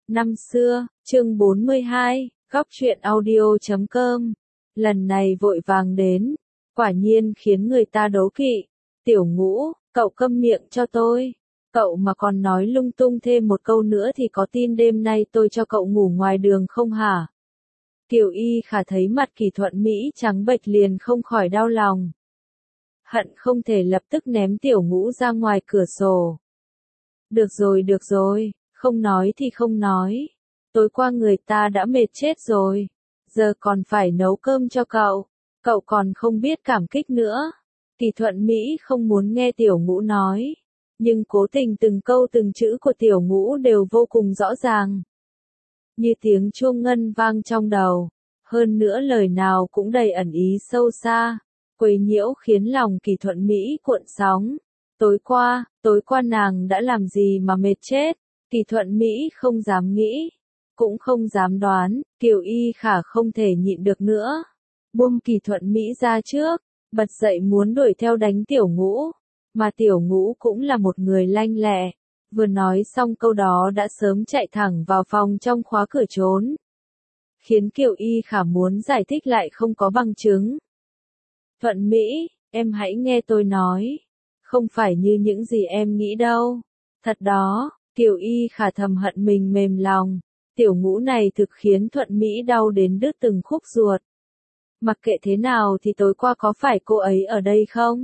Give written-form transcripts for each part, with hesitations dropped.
Năm xưa, chương 42, góc truyện audio.com. Lần này vội vàng đến, quả nhiên khiến người ta đố kỵ. Tiểu Ngũ, cậu câm miệng cho tôi. Cậu mà còn nói lung tung thêm một câu nữa thì có tin đêm nay tôi cho cậu ngủ ngoài đường không hả? Kiều Y Khả thấy mặt Kỳ Thuận Mỹ trắng bệch liền không khỏi đau lòng. Hận không thể lập tức ném Tiểu Ngũ ra ngoài cửa sổ. Được rồi, không nói thì không nói. Tối qua người ta đã mệt chết rồi. Giờ còn phải nấu cơm cho cậu. Cậu còn không biết cảm kích nữa. Kỳ Thuận Mỹ không muốn nghe Tiểu Ngũ nói. Nhưng cố tình từng câu từng chữ của Tiểu Ngũ đều vô cùng rõ ràng. Như tiếng chuông ngân vang trong đầu. Hơn nữa lời nào cũng đầy ẩn ý sâu xa. Quấy nhiễu khiến lòng Kỳ Thuận Mỹ cuộn sóng. Tối qua nàng đã làm gì mà mệt chết? Kỳ Thuận Mỹ không dám nghĩ, cũng không dám đoán, Kiều Y Khả không thể nhịn được nữa. Buông Kỳ Thuận Mỹ ra trước, bật dậy muốn đuổi theo đánh Tiểu Ngũ, mà Tiểu Ngũ cũng là một người lanh lẹ. Vừa nói xong câu đó đã sớm chạy thẳng vào phòng trong khóa cửa trốn. Khiến Kiều Y Khả muốn giải thích lại không có bằng chứng. Thuận Mỹ, em hãy nghe tôi nói. Không phải như những gì em nghĩ đâu. Thật đó, Kiều Y Khả thầm hận mình mềm lòng. Tiểu Ngũ này thực khiến Thuận Mỹ đau đến đứt từng khúc ruột. Mặc kệ thế nào thì tối qua có phải cô ấy ở đây không?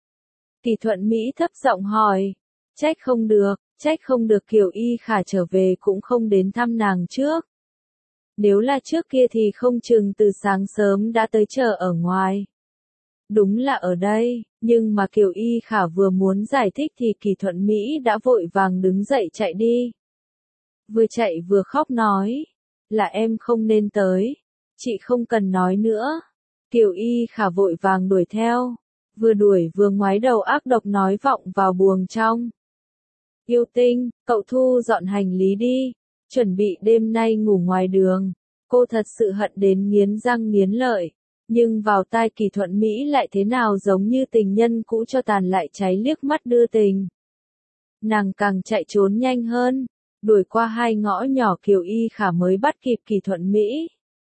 Kỳ Thuận Mỹ thấp giọng hỏi. Trách không được Kiều Y Khả trở về cũng không đến thăm nàng trước. Nếu là trước kia thì không chừng từ sáng sớm đã tới chờ ở ngoài. Đúng là ở đây, nhưng mà Kiều Y Khả vừa muốn giải thích thì Kỳ Thuận Mỹ đã vội vàng đứng dậy chạy đi. Vừa chạy vừa khóc nói, là em không nên tới, chị không cần nói nữa. Kiều Y Khả vội vàng đuổi theo, vừa đuổi vừa ngoái đầu ác độc nói vọng vào buồng trong. Yêu Tinh, cậu thu dọn hành lý đi, chuẩn bị đêm nay ngủ ngoài đường. Cô thật sự hận đến nghiến răng nghiến lợi. Nhưng vào tai Kỳ Thuận Mỹ lại thế nào giống như tình nhân cũ cho tàn lại cháy liếc mắt đưa tình. Nàng càng chạy trốn nhanh hơn, đuổi qua hai ngõ nhỏ Kiều Y Khả mới bắt kịp Kỳ Thuận Mỹ.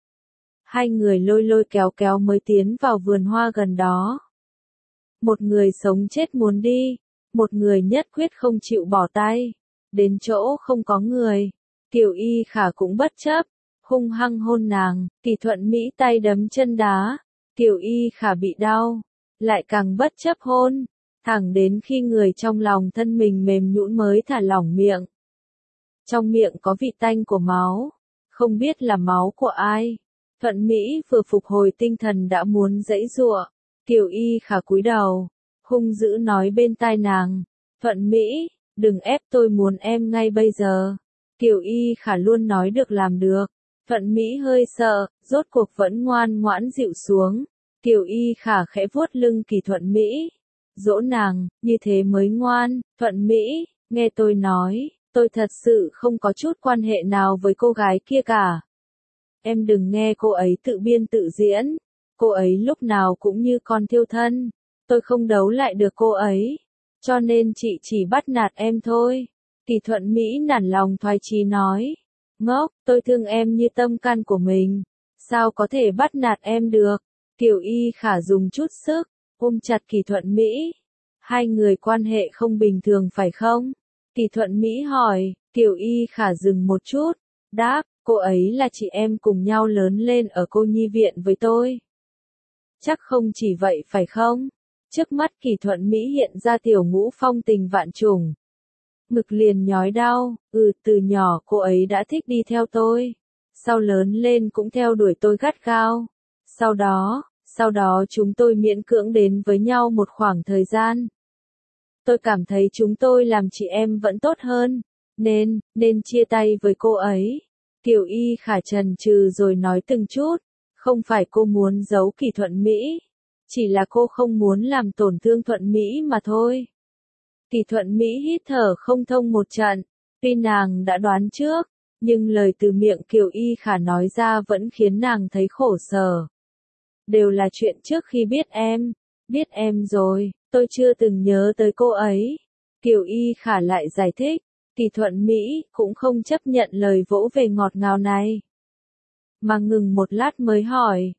Hai người lôi kéo mới tiến vào vườn hoa gần đó. Một người sống chết muốn đi, một người nhất quyết không chịu bỏ tay. Đến chỗ không có người, Kiều Y Khả cũng bất chấp. Hung hăng hôn nàng, Kỳ Thuận Mỹ tay đấm chân đá, Kiều Y Khả bị đau, lại càng bất chấp hôn, thẳng đến khi người trong lòng thân mình mềm nhũn mới thả lỏng miệng. Trong miệng có vị tanh của máu, không biết là máu của ai. Thuận Mỹ vừa phục hồi tinh thần đã muốn giãy giụa, Kiều Y Khả cúi đầu, hung dữ nói bên tai nàng, Thuận Mỹ, đừng ép tôi muốn em ngay bây giờ. Kiều Y Khả luôn nói được làm được. Thuận Mỹ hơi sợ, rốt cuộc vẫn ngoan ngoãn dịu xuống. Kiều Y Khả khẽ vuốt lưng Kỳ Thuận Mỹ. Dỗ nàng, như thế mới ngoan. Thuận Mỹ, nghe tôi nói, tôi thật sự không có chút quan hệ nào với cô gái kia cả. Em đừng nghe cô ấy tự biên tự diễn. Cô ấy lúc nào cũng như con thiêu thân. Tôi không đấu lại được cô ấy. Cho nên chị chỉ bắt nạt em thôi. Kỳ Thuận Mỹ nản lòng thoái chí nói. Ngốc, tôi thương em như tâm can của mình. Sao có thể bắt nạt em được? Kiều Y Khả dùng chút sức, ôm chặt Kỳ Thuận Mỹ. Hai người quan hệ không bình thường phải không? Kỳ Thuận Mỹ hỏi, Kiều Y Khả dừng một chút, đáp, cô ấy là chị em cùng nhau lớn lên ở cô nhi viện với tôi. Chắc không chỉ vậy phải không? Trước mắt Kỳ Thuận Mỹ hiện ra Tiểu Ngũ phong tình vạn trùng. Ngực liền nhói đau, từ nhỏ cô ấy đã thích đi theo tôi. Sau lớn lên cũng theo đuổi tôi gắt gao. Sau đó chúng tôi miễn cưỡng đến với nhau một khoảng thời gian. Tôi cảm thấy chúng tôi làm chị em vẫn tốt hơn, nên chia tay với cô ấy. Kiều Y Khả chần chừ rồi nói từng chút, không phải cô muốn giấu Kỳ Thuận Mỹ, chỉ là cô không muốn làm tổn thương Thuận Mỹ mà thôi. Kỳ Thuận Mỹ hít thở không thông một trận, tuy nàng đã đoán trước, nhưng lời từ miệng Kiều Y Khả nói ra vẫn khiến nàng thấy khổ sở. Đều là chuyện trước khi biết em rồi, tôi chưa từng nhớ tới cô ấy. Kiều Y Khả lại giải thích, Kỳ Thuận Mỹ cũng không chấp nhận lời vỗ về ngọt ngào này. Mà ngừng một lát mới hỏi.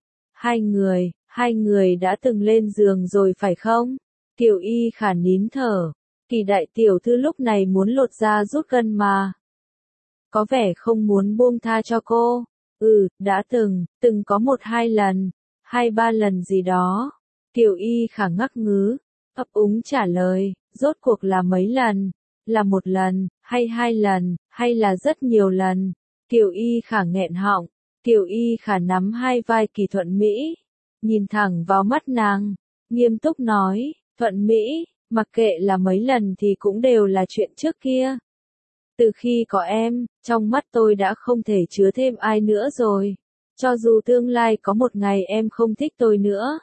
Hai người đã từng lên giường rồi phải không? Kiều Y Khả nín thở. Kỳ đại tiểu thư lúc này muốn lột da rút gân mà. Có vẻ không muốn buông tha cho cô. Đã từng có 1-2 lần, 2-3 lần gì đó. Kiều Y Khả ngắc ngứ, ấp úng trả lời, rốt cuộc là mấy lần? Là 1 lần, hay 2 lần, hay là rất nhiều lần? Kiều Y Khả nghẹn họng, Kiều Y Khả nắm hai vai Kỳ Thuận Mỹ, nhìn thẳng vào mắt nàng, nghiêm túc nói, Thuận Mỹ, mặc kệ là mấy lần thì cũng đều là chuyện trước kia. Từ khi có em, trong mắt tôi đã không thể chứa thêm ai nữa rồi. Cho dù tương lai có một ngày em không thích tôi nữa,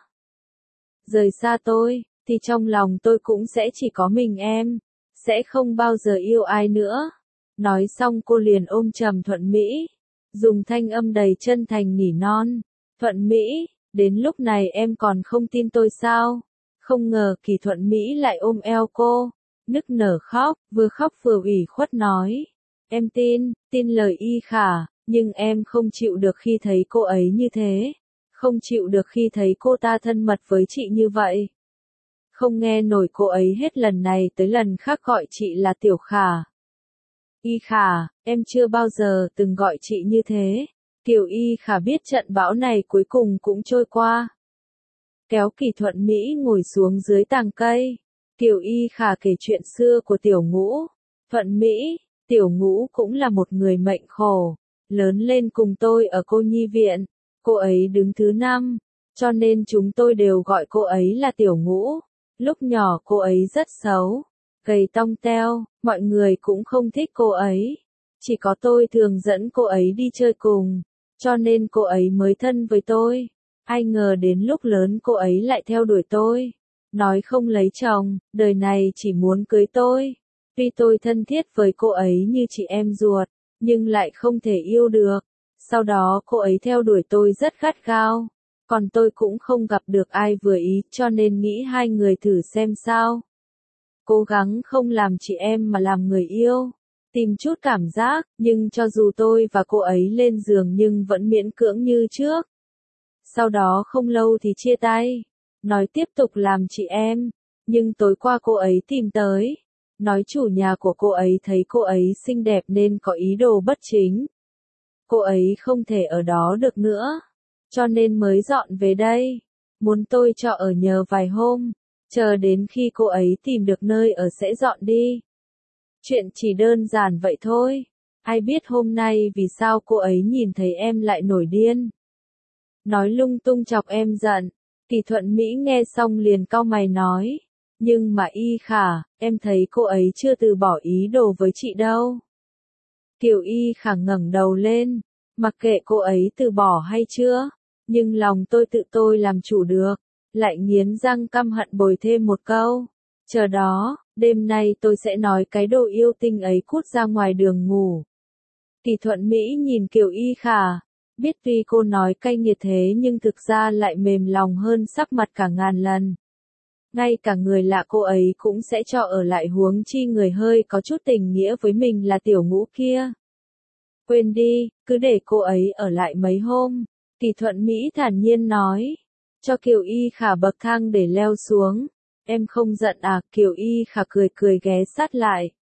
rời xa tôi, thì trong lòng tôi cũng sẽ chỉ có mình em, sẽ không bao giờ yêu ai nữa. Nói xong cô liền ôm chầm Thuận Mỹ, dùng thanh âm đầy chân thành nỉ non. Thuận Mỹ, đến lúc này em còn không tin tôi sao? Không ngờ Kỳ Thuận Mỹ lại ôm eo cô, nức nở khóc, vừa khóc vừa ủy khuất nói. Em tin lời Y Khả, nhưng em không chịu được khi thấy cô ấy như thế. Không chịu được khi thấy cô ta thân mật với chị như vậy. Không nghe nổi cô ấy hết lần này tới lần khác gọi chị là Tiểu Khả. Y Khả, em chưa bao giờ từng gọi chị như thế. Kiều Y Khả biết trận bão này cuối cùng cũng trôi qua. Kéo Kỳ Thuận Mỹ ngồi xuống dưới tàng cây. Kiều Y Khả kể chuyện xưa của Tiểu Ngũ. Thuận Mỹ, Tiểu Ngũ cũng là một người mệnh khổ. Lớn lên cùng tôi ở cô nhi viện. Cô ấy đứng thứ 5, cho nên chúng tôi đều gọi cô ấy là Tiểu Ngũ. Lúc nhỏ cô ấy rất xấu, gầy tông teo, mọi người cũng không thích cô ấy. Chỉ có tôi thường dẫn cô ấy đi chơi cùng, cho nên cô ấy mới thân với tôi. Ai ngờ đến lúc lớn cô ấy lại theo đuổi tôi, nói không lấy chồng, đời này chỉ muốn cưới tôi. Tuy tôi thân thiết với cô ấy như chị em ruột, nhưng lại không thể yêu được. Sau đó cô ấy theo đuổi tôi rất gắt gao, còn tôi cũng không gặp được ai vừa ý cho nên nghĩ hai người thử xem sao. Cố gắng không làm chị em mà làm người yêu, tìm chút cảm giác, nhưng cho dù tôi và cô ấy lên giường nhưng vẫn miễn cưỡng như trước. Sau đó không lâu thì chia tay, nói tiếp tục làm chị em, nhưng tối qua cô ấy tìm tới, nói chủ nhà của cô ấy thấy cô ấy xinh đẹp nên có ý đồ bất chính. Cô ấy không thể ở đó được nữa, cho nên mới dọn về đây, muốn tôi cho ở nhờ vài hôm, chờ đến khi cô ấy tìm được nơi ở sẽ dọn đi. Chuyện chỉ đơn giản vậy thôi, ai biết hôm nay vì sao cô ấy nhìn thấy em lại nổi điên. Nói lung tung chọc em giận. Kỳ Thuận Mỹ nghe xong liền cau mày nói, nhưng mà Y Khả, em thấy cô ấy chưa từ bỏ ý đồ với chị đâu. Kiều Y Khả ngẩng đầu lên, mặc kệ cô ấy từ bỏ hay chưa, nhưng lòng tôi tự tôi làm chủ được, lại nghiến răng căm hận bồi thêm một câu. Chờ đó, đêm nay tôi sẽ nói cái đồ yêu tinh ấy cút ra ngoài đường ngủ. Kỳ Thuận Mỹ nhìn Kiều Y Khả, biết tuy cô nói cay nghiệt thế nhưng thực ra lại mềm lòng hơn sắc mặt cả ngàn lần. Ngay cả người lạ cô ấy cũng sẽ cho ở lại, huống chi người hơi có chút tình nghĩa với mình là Tiểu Ngũ kia. Quên đi, cứ để cô ấy ở lại mấy hôm. Kỳ Thuận Mỹ thản nhiên nói, cho Kiều Y Khả bậc thang để leo xuống. Em không giận à? Kiều Y Khả cười cười ghé sát lại.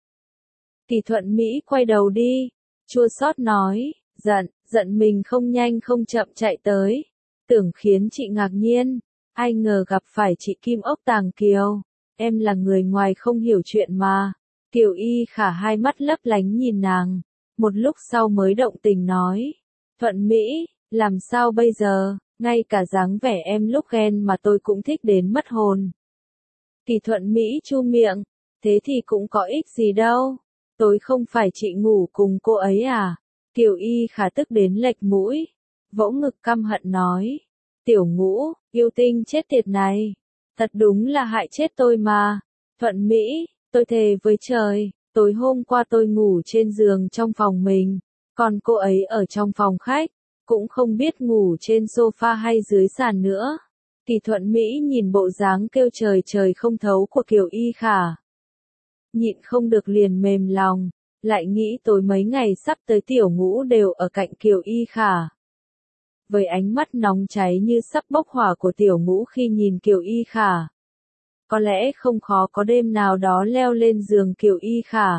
Kỳ Thuận Mỹ quay đầu đi, chua xót nói, giận mình không nhanh không chậm chạy tới, tưởng khiến chị ngạc nhiên, ai ngờ gặp phải chị Kim Ốc Tàng Kiều, em là người ngoài không hiểu chuyện mà. Kiều Y Khả hai mắt lấp lánh nhìn nàng, một lúc sau mới động tình nói, Thuận Mỹ, làm sao bây giờ, ngay cả dáng vẻ em lúc ghen mà tôi cũng thích đến mất hồn. Kỳ Thuận Mỹ chu miệng, thế thì cũng có ích gì đâu, tối không phải chị ngủ cùng cô ấy à? Kiều Y Khả tức đến lệch mũi, vỗ ngực căm hận nói, Tiểu Ngũ, yêu tinh chết tiệt này, thật đúng là hại chết tôi mà. Thuận Mỹ, tôi thề với trời, tối hôm qua tôi ngủ trên giường trong phòng mình, còn cô ấy ở trong phòng khách, cũng không biết ngủ trên sofa hay dưới sàn nữa. Kỳ Thuận Mỹ nhìn bộ dáng kêu trời trời không thấu của Kiều Y Khả, nhịn không được liền mềm lòng, lại nghĩ tối mấy ngày sắp tới Tiểu Ngũ đều ở cạnh Kiều Y Khả. Với ánh mắt nóng cháy như sắp bốc hỏa của Tiểu Ngũ khi nhìn Kiều Y Khả. Có lẽ không khó có đêm nào đó leo lên giường Kiều Y Khả.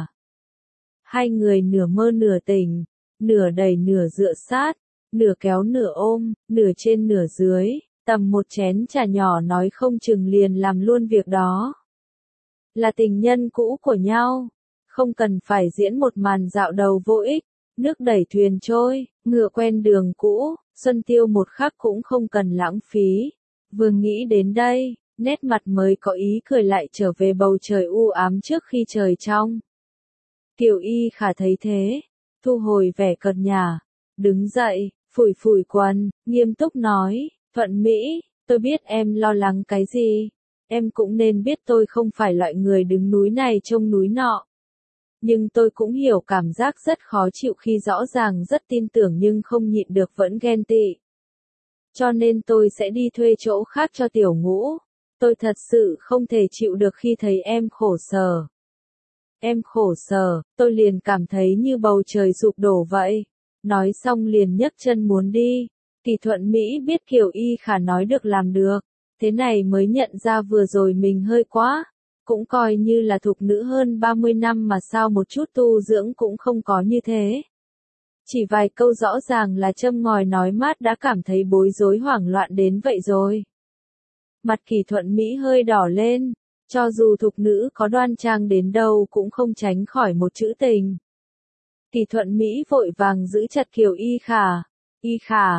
Hai người nửa mơ nửa tỉnh, nửa đẩy nửa dựa sát, nửa kéo nửa ôm, nửa trên nửa dưới, tầm một chén trà nhỏ nói không chừng liền làm luôn việc đó. Là tình nhân cũ của nhau, không cần phải diễn một màn dạo đầu vô ích, nước đẩy thuyền trôi, ngựa quen đường cũ, xuân tiêu một khắc cũng không cần lãng phí. Vừa nghĩ đến đây, nét mặt mới có ý cười lại trở về bầu trời u ám trước khi trời trong. Kiều Y Khả thấy thế, thu hồi vẻ cợt nhả, đứng dậy, phủi phủi quần, nghiêm túc nói, Thuận Mỹ, tôi biết em lo lắng cái gì, em cũng nên biết tôi không phải loại người đứng núi này trông núi nọ. Nhưng tôi cũng hiểu cảm giác rất khó chịu khi rõ ràng rất tin tưởng nhưng không nhịn được vẫn ghen tị. Cho nên tôi sẽ đi thuê chỗ khác cho Tiểu Ngũ. Tôi thật sự không thể chịu được khi thấy em khổ sở. Em khổ sở, tôi liền cảm thấy như bầu trời sụp đổ vậy. Nói xong liền nhấc chân muốn đi. Kỳ Thuận Mỹ biết Kiều Y Khả nói được làm được. Thế này mới nhận ra vừa rồi mình hơi quá. Cũng coi như là thục nữ hơn 30 năm mà sao một chút tu dưỡng cũng không có như thế. Chỉ vài câu rõ ràng là châm ngòi nói mát đã cảm thấy bối rối hoảng loạn đến vậy rồi. Mặt Kỳ Thuận Mỹ hơi đỏ lên, cho dù thục nữ có đoan trang đến đâu cũng không tránh khỏi một chữ tình. Kỳ Thuận Mỹ vội vàng giữ chặt Kiều Y Khả. Y Khả,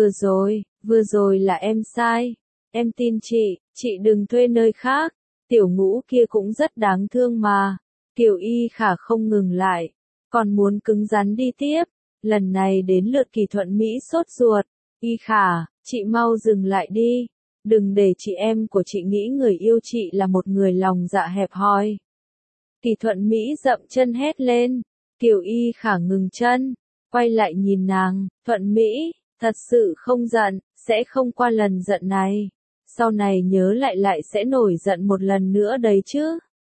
vừa rồi là em sai. Em tin chị đừng thuê nơi khác. Tiểu Ngũ kia cũng rất đáng thương mà. Kiều Y Khả không ngừng lại, còn muốn cứng rắn đi tiếp. Lần này đến lượt Kỳ Thuận Mỹ sốt ruột. Y Khả, chị mau dừng lại đi. Đừng để chị em của chị nghĩ người yêu chị là một người lòng dạ hẹp hòi. Kỳ Thuận Mỹ dậm chân hét lên. Kiều Y Khả ngừng chân, quay lại nhìn nàng. Thuận Mỹ, thật sự không giận, sẽ không qua lần giận này. Sau này nhớ lại sẽ nổi giận một lần nữa đấy chứ.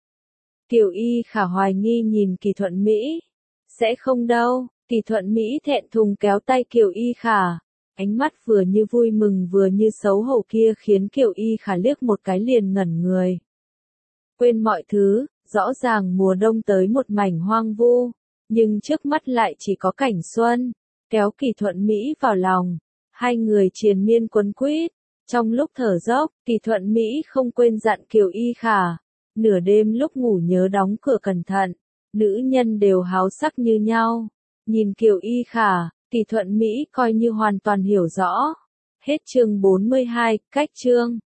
Kiều Y Khả hoài nghi nhìn Kỳ Thuận Mỹ. Sẽ không đâu. Kỳ Thuận Mỹ thẹn thùng kéo tay Kiều Y Khả. Ánh mắt vừa như vui mừng vừa như xấu hổ kia khiến Kiều Y Khả liếc một cái liền ngẩn người. Quên mọi thứ, rõ ràng mùa đông tới một mảnh hoang vu, nhưng trước mắt lại chỉ có cảnh xuân. Kéo Kỳ Thuận Mỹ vào lòng, hai người triền miên quấn quýt. Trong lúc thở dốc, Kỳ Thuận Mỹ không quên dặn Kiều Y Khả. Nửa đêm lúc ngủ nhớ đóng cửa cẩn thận, nữ nhân đều háo sắc như nhau. Nhìn Kiều Y Khả, Kỳ Thuận Mỹ coi như hoàn toàn hiểu rõ. Hết chương 42, cách chương.